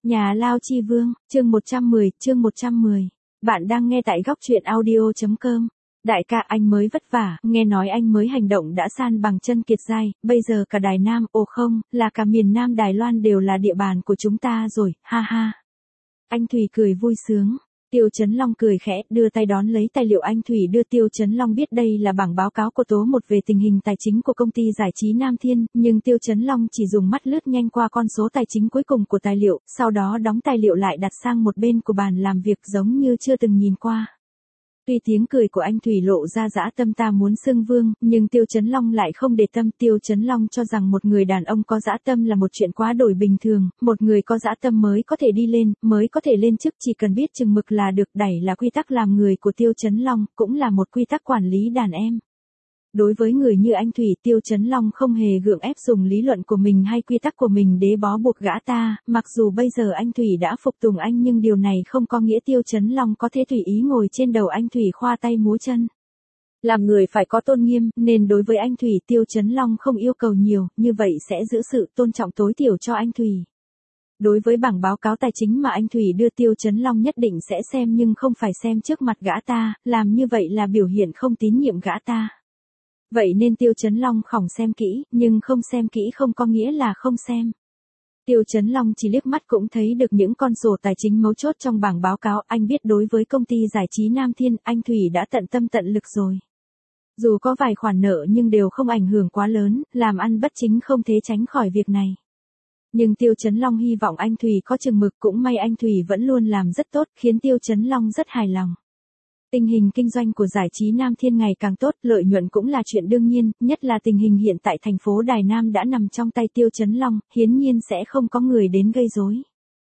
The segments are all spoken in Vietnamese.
Nhà Lao Chi Vương, chương 110. Bạn đang nghe tại góc truyện audio.com. Đại ca, anh mới vất vả, nghe nói anh mới hành động đã san bằng chân kiệt giai, bây giờ cả Đài Nam, không, là cả miền Nam Đài Loan đều là địa bàn của chúng ta rồi, ha ha. Anh Thủy cười vui sướng. Tiêu Chấn Long cười khẽ, đưa tay đón lấy tài liệu anh Thủy đưa. Tiêu Chấn Long biết đây là bảng báo cáo của Tố Một về tình hình tài chính của công ty giải trí Nam Thiên, nhưng Tiêu Chấn Long chỉ dùng mắt lướt nhanh qua con số tài chính cuối cùng của tài liệu, sau đó đóng tài liệu lại đặt sang một bên của bàn làm việc giống như chưa từng nhìn qua. Tuy tiếng cười của anh Thủy lộ ra dã tâm ta muốn xưng vương, nhưng Tiêu Chấn Long lại không để tâm. Tiêu Chấn Long cho rằng một người đàn ông có dã tâm là một chuyện quá đổi bình thường, một người có dã tâm mới có thể đi lên, mới có thể lên chức, chỉ cần biết chừng mực là được. Đẩy là quy tắc làm người của Tiêu Chấn Long, cũng là một quy tắc quản lý đàn em. Đối với người như anh Thủy, Tiêu Chấn Long không hề gượng ép dùng lý luận của mình hay quy tắc của mình để bó buộc gã ta, mặc dù bây giờ anh Thủy đã phục tùng anh nhưng điều này không có nghĩa Tiêu Chấn Long có thể tùy ý ngồi trên đầu anh Thủy khoa tay múa chân. Làm người phải có tôn nghiêm, nên đối với anh Thủy Tiêu Chấn Long không yêu cầu nhiều, như vậy sẽ giữ sự tôn trọng tối thiểu cho anh Thủy. Đối với bảng báo cáo tài chính mà anh Thủy đưa, Tiêu Chấn Long nhất định sẽ xem nhưng không phải xem trước mặt gã ta, làm như vậy là biểu hiện không tín nhiệm gã ta. Vậy nên Tiêu Chấn Long khỏng xem kỹ, nhưng không xem kỹ không có nghĩa là không xem. Tiêu Chấn Long chỉ liếc mắt cũng thấy được những con sổ tài chính mấu chốt trong bảng báo cáo. Anh biết đối với công ty giải trí Nam Thiên, anh Thủy đã tận tâm tận lực rồi. Dù có vài khoản nợ nhưng đều không ảnh hưởng quá lớn, làm ăn bất chính không thể tránh khỏi việc này. Nhưng Tiêu Chấn Long hy vọng anh Thủy có chừng mực, cũng may anh Thủy vẫn luôn làm rất tốt, khiến Tiêu Chấn Long rất hài lòng. Tình hình kinh doanh của giải trí Nam Thiên ngày càng tốt, lợi nhuận cũng là chuyện đương nhiên, nhất là tình hình hiện tại thành phố Đài Nam đã nằm trong tay Tiêu Chấn Long, hiển nhiên sẽ không có người đến gây rối.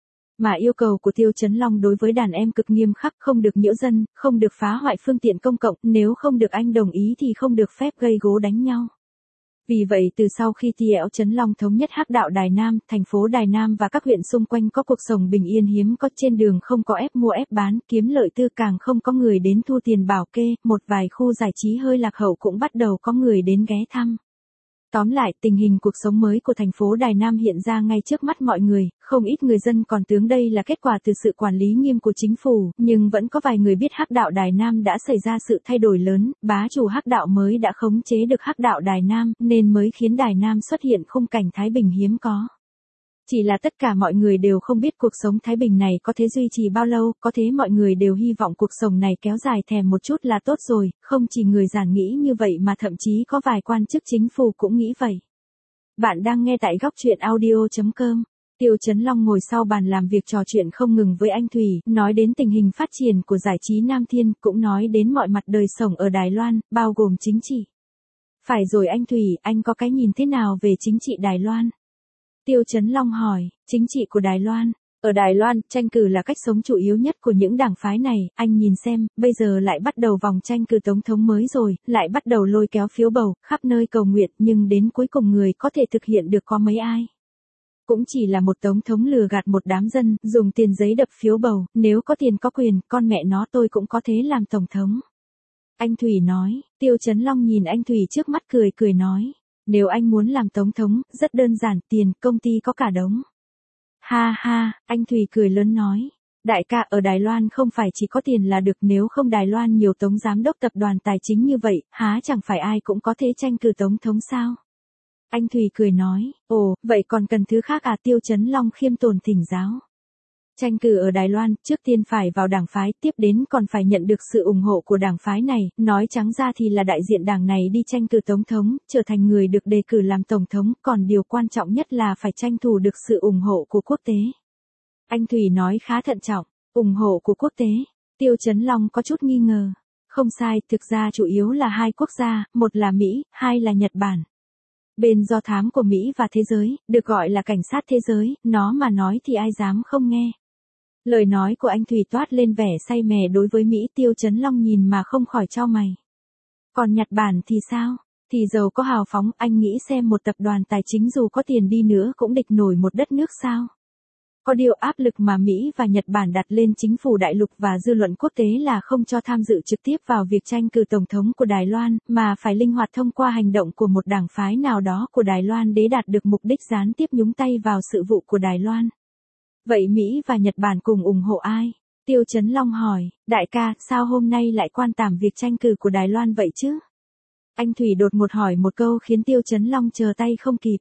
Mà yêu cầu của Tiêu Chấn Long đối với đàn em cực nghiêm khắc, không được nhiễu dân, không được phá hoại phương tiện công cộng, nếu không được anh đồng ý thì không được phép gây gổ đánh nhau. Vì vậy từ sau khi Tiêu Chấn Long thống nhất hắc đạo Đài Nam, thành phố Đài Nam và các huyện xung quanh có cuộc sống bình yên hiếm có, trên đường không có ép mua ép bán, kiếm lợi tư, càng không có người đến thu tiền bảo kê, một vài khu giải trí hơi lạc hậu cũng bắt đầu có người đến ghé thăm. Tóm lại, tình hình cuộc sống mới của thành phố Đài Nam hiện ra ngay trước mắt mọi người, không ít người dân còn tưởng đây là kết quả từ sự quản lý nghiêm của chính phủ, nhưng vẫn có vài người biết hắc đạo Đài Nam đã xảy ra sự thay đổi lớn, bá chủ hắc đạo mới đã khống chế được hắc đạo Đài Nam, nên mới khiến Đài Nam xuất hiện khung cảnh thái bình hiếm có. Chỉ là tất cả mọi người đều không biết cuộc sống thái bình này có thể duy trì bao lâu, có thế mọi người đều hy vọng cuộc sống này kéo dài thèm một chút là tốt rồi, không chỉ người giản nghĩ như vậy mà thậm chí có vài quan chức chính phủ cũng nghĩ vậy. Bạn đang nghe tại góc truyện audio.com. Tiêu Chấn Long ngồi sau bàn làm việc trò chuyện không ngừng với anh Thủy, nói đến tình hình phát triển của giải trí Nam Thiên, cũng nói đến mọi mặt đời sống ở Đài Loan, bao gồm chính trị. Phải rồi anh Thủy, anh có cái nhìn thế nào về chính trị Đài Loan? Tiêu Chấn Long hỏi, chính trị của Đài Loan. Ở Đài Loan, tranh cử là cách sống chủ yếu nhất của những đảng phái này, anh nhìn xem, bây giờ lại bắt đầu vòng tranh cử tổng thống mới rồi, lại bắt đầu lôi kéo phiếu bầu, khắp nơi cầu nguyện, nhưng đến cuối cùng người có thể thực hiện được có mấy ai? Cũng chỉ là một tổng thống lừa gạt một đám dân, dùng tiền giấy đập phiếu bầu, nếu có tiền có quyền, con mẹ nó tôi cũng có thế làm tổng thống. Anh Thủy nói, Tiêu Chấn Long nhìn anh Thủy trước mắt cười nói. Nếu anh muốn làm tổng thống, rất đơn giản, tiền, công ty có cả đống. Ha ha, anh Thủy cười lớn nói. Đại ca, ở Đài Loan không phải chỉ có tiền là được, nếu không Đài Loan nhiều tổng giám đốc tập đoàn tài chính như vậy, há chẳng phải ai cũng có thể tranh cử tổng thống sao? Anh Thủy cười nói, ồ, vậy còn cần thứ khác à? Tiêu Chấn Long khiêm tốn thỉnh giáo. Tranh cử ở Đài Loan, trước tiên phải vào đảng phái, tiếp đến còn phải nhận được sự ủng hộ của đảng phái này, nói trắng ra thì là đại diện đảng này đi tranh cử tổng thống, trở thành người được đề cử làm tổng thống, còn điều quan trọng nhất là phải tranh thủ được sự ủng hộ của quốc tế. Anh Thủy nói khá thận trọng, ủng hộ của quốc tế. Tiêu Chấn Long có chút nghi ngờ. Không sai, thực ra chủ yếu là hai quốc gia, một là Mỹ, hai là Nhật Bản. Bên do thám của Mỹ và thế giới, được gọi là cảnh sát thế giới, nó mà nói thì ai dám không nghe. Lời nói của anh Thủy toát lên vẻ say mè đối với Mỹ. Tiêu Chấn Long nhìn mà không khỏi chau mày. Còn Nhật Bản thì sao? Thì giàu có hào phóng, anh nghĩ xem một tập đoàn tài chính dù có tiền đi nữa cũng địch nổi một đất nước sao? Có điều áp lực mà Mỹ và Nhật Bản đặt lên chính phủ đại lục và dư luận quốc tế là không cho tham dự trực tiếp vào việc tranh cử tổng thống của Đài Loan, mà phải linh hoạt thông qua hành động của một đảng phái nào đó của Đài Loan để đạt được mục đích gián tiếp nhúng tay vào sự vụ của Đài Loan. Vậy Mỹ và Nhật Bản cùng ủng hộ ai? Tiêu Chấn Long hỏi, đại ca, sao hôm nay lại quan tảm việc tranh cử của Đài Loan vậy chứ? Anh Thủy đột ngột hỏi một câu khiến Tiêu Chấn Long chờ tay không kịp.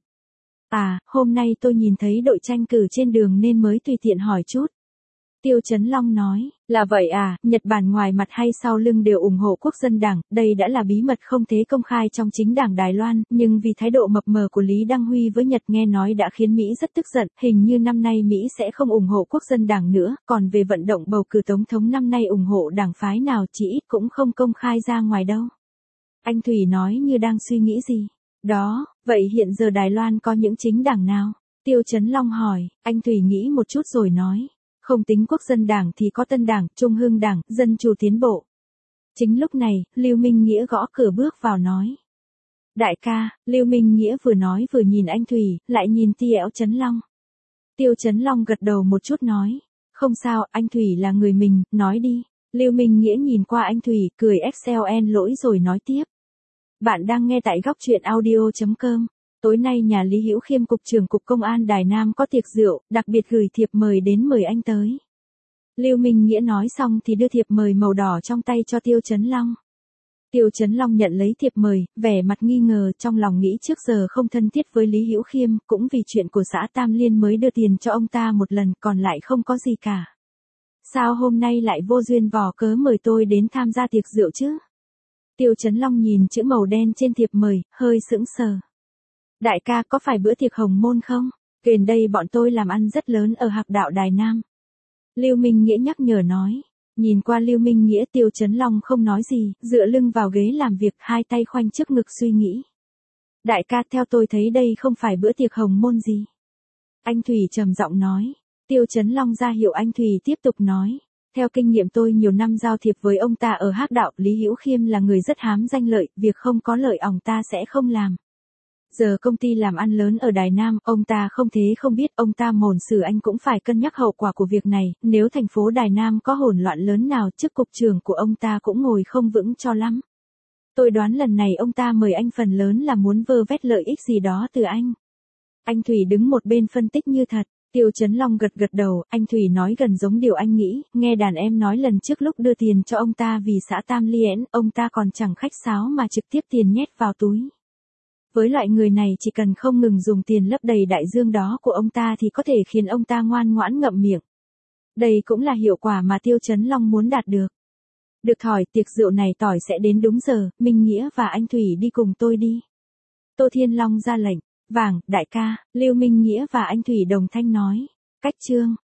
À, hôm nay tôi nhìn thấy đội tranh cử trên đường nên mới tùy tiện hỏi chút. Tiêu Chấn Long nói, là vậy à, Nhật Bản ngoài mặt hay sau lưng đều ủng hộ Quốc dân đảng, đây đã là bí mật không thể công khai trong chính đảng Đài Loan, nhưng vì thái độ mập mờ của Lý Đăng Huy với Nhật nghe nói đã khiến Mỹ rất tức giận, hình như năm nay Mỹ sẽ không ủng hộ Quốc dân đảng nữa, còn về vận động bầu cử tổng thống năm nay ủng hộ đảng phái nào chỉ ít cũng không công khai ra ngoài đâu. Anh Thủy nói như đang suy nghĩ gì. Đó, vậy hiện giờ Đài Loan có những chính đảng nào? Tiêu Chấn Long hỏi, anh Thủy nghĩ một chút rồi nói. Không tính Quốc dân đảng thì có Tân đảng, Trung Hưng đảng, Dân chủ tiến bộ. Chính lúc này, Lưu Minh Nghĩa gõ cửa bước vào nói. Đại ca, Lưu Minh Nghĩa vừa nói vừa nhìn anh Thủy, lại nhìn Tiêu Chấn Long. Tiêu Chấn Long gật đầu một chút nói. Không sao, anh Thủy là người mình, nói đi. Lưu Minh Nghĩa nhìn qua anh Thủy, cười XLN lỗi rồi nói tiếp. Bạn đang nghe tại góc truyện audio.com. Tối nay nhà Lý Hữu Khiêm Cục trưởng Cục Công an Đài Nam có tiệc rượu, đặc biệt gửi thiệp mời đến mời anh tới. Lưu Minh Nghĩa nói xong thì đưa thiệp mời màu đỏ trong tay cho Tiêu Chấn Long. Tiêu Chấn Long nhận lấy thiệp mời, vẻ mặt nghi ngờ, trong lòng nghĩ trước giờ không thân thiết với Lý Hữu Khiêm, cũng vì chuyện của xã Tam Liên mới đưa tiền cho ông ta một lần, còn lại không có gì cả. Sao hôm nay lại vô duyên vò cớ mời tôi đến tham gia tiệc rượu chứ? Tiêu Chấn Long nhìn chữ màu đen trên thiệp mời, hơi sững sờ. Đại ca có phải bữa tiệc hồng môn không? Gần đây bọn tôi làm ăn rất lớn ở Hạc Đạo Đài Nam. Lưu Minh Nghĩa nhắc nhở nói. Nhìn qua Lưu Minh Nghĩa, Tiêu Chấn Long không nói gì, dựa lưng vào ghế làm việc, hai tay khoanh trước ngực suy nghĩ. Đại ca, theo tôi thấy đây không phải bữa tiệc hồng môn gì. Anh Thủy trầm giọng nói. Tiêu Chấn Long ra hiệu anh Thủy tiếp tục nói. Theo kinh nghiệm tôi nhiều năm giao thiệp với ông ta ở Hác Đạo, Lý Hữu Khiêm là người rất hám danh lợi, việc không có lợi ông ta sẽ không làm. Giờ công ty làm ăn lớn ở Đài Nam, ông ta không thế không biết, ông ta mồn xử anh cũng phải cân nhắc hậu quả của việc này, nếu thành phố Đài Nam có hỗn loạn lớn nào, chức cục trưởng của ông ta cũng ngồi không vững cho lắm. Tôi đoán lần này ông ta mời anh phần lớn là muốn vơ vét lợi ích gì đó từ anh. Anh Thủy đứng một bên phân tích như thật. Tiêu Chấn Long gật gật đầu, anh Thủy nói gần giống điều anh nghĩ, nghe đàn em nói lần trước lúc đưa tiền cho ông ta vì xã Tam Liên, ông ta còn chẳng khách sáo mà trực tiếp tiền nhét vào túi. Với loại người này chỉ cần không ngừng dùng tiền lấp đầy đại dương đó của ông ta thì có thể khiến ông ta ngoan ngoãn ngậm miệng. Đây cũng là hiệu quả mà Tiêu Chấn Long muốn đạt được. Được thỏi, tiệc rượu này tỏi sẽ đến đúng giờ, Minh Nghĩa và anh Thủy đi cùng tôi đi. Tô Thiên Long ra lệnh. Vàng, đại ca, Lưu Minh Nghĩa và anh Thủy đồng thanh nói. Cách chương.